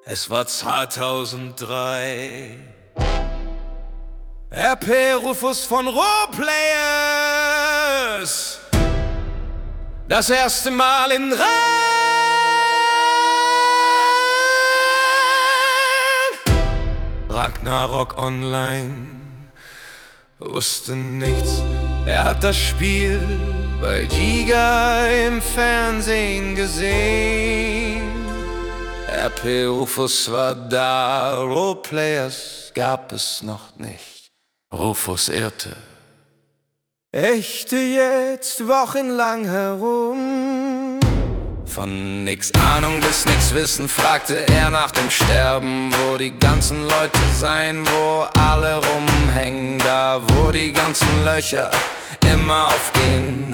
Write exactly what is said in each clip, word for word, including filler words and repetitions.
Es war zweitausenddrei. R P Rufus von Roleplayers, das erste Mal in Rhein. Ragnarok Online wusste nichts, er hat das Spiel bei Giga im Fernsehen gesehen. R P Rufus war da, Roleplayers gab es noch nicht. Rufus irrte, ächte jetzt wochenlang herum. Von nix Ahnung bis nix Wissen fragte er nach dem Sterben, wo die ganzen Leute seien, wo alle rumhängen, da wo die ganzen Löcher immer aufgehen.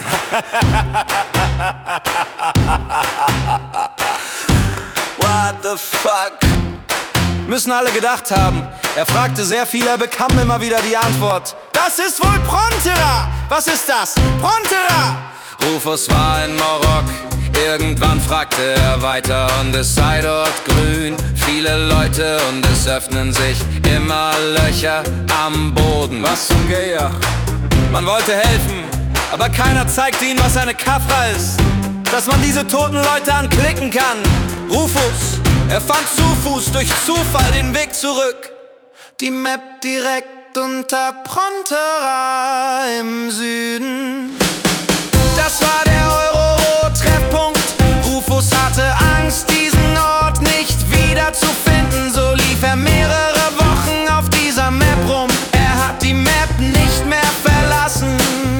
What the fuck? Müssen alle gedacht haben. Er fragte sehr viel, er bekam immer wieder die Antwort: Das ist wohl Prontera! Was ist das? Prontera! Rufus war in Morok, irgendwann fragte er weiter, und es sei dort grün, viele Leute, und es öffnen sich immer Löcher am Boden. Was zum Geier? Man wollte helfen, aber keiner zeigte ihnen, was eine Kafra ist, dass man diese toten Leute anklicken kann. Rufus, er fand zu Fuß durch Zufall den Weg zurück. Die Map direkt unter Prontera im Süden. Das war der Euro-Treffpunkt. Rufus hatte Angst, diesen Ort nicht wieder zu finden. So lief er mehrere Wochen auf dieser Map rum. Er hat die Map nicht mehr verlassen.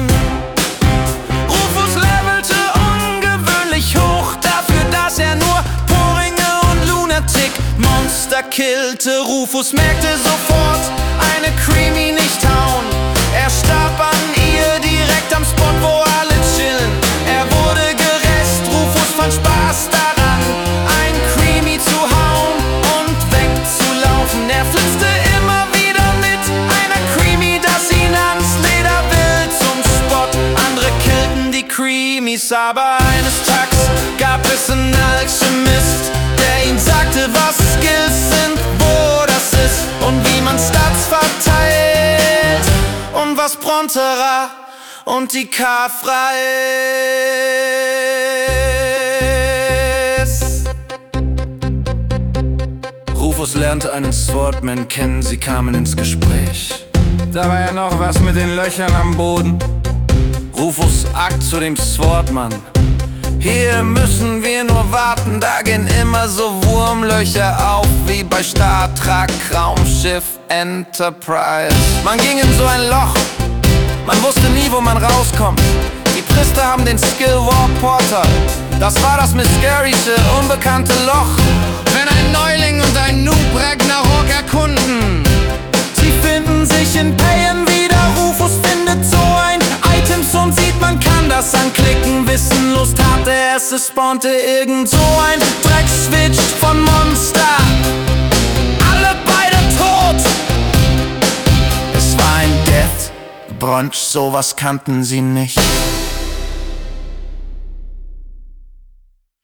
Rufus levelte ungewöhnlich hoch, dafür, dass er nur Poringe und Lunatic Monster killte. Rufus merkte sofort, eine Creamy nicht hauen. Er starb an ihr direkt am Spot, wo alle chillen. Er wurde gerecht, Rufus fand Spaß daran, ein Creamy zu hauen und wegzulaufen. Er flitzte immer wieder mit einer Creamy, das ihn ans Leder will zum Spot. Andere killten die Creamys, aber eines Tages gab es einen Alchemist, der ihm sagte, was Skills sind, wo das ist und wie man Stats verteilt und was Prontera und die Kafra ist. Rufus lernte einen Swordman kennen, sie kamen ins Gespräch. Da war ja noch was mit den Löchern am Boden. Rufus Akt zu dem Swordman: Hier müssen wir nur warten, da gehen immer so Wurmlöcher auf, wie bei Star Trek Raumschiff Enterprise. Man ging in so ein Loch, man wusste nie, wo man rauskommt. Die Priester haben den Skill Warp Portal, das war das mysteriöse, unbekannte Loch. Wenn ein Neuling und ein Noob Ragnarok erkunden, sie finden sich in Payen wieder. Rufus findet so ein Items und sieht, man kann das anklicken. Wissen, Lust hatte es, es spawnte irgend so ein Dreckswitch von Monster. Alle beide tot. Es war ein Death Brunch, sowas kannten sie nicht.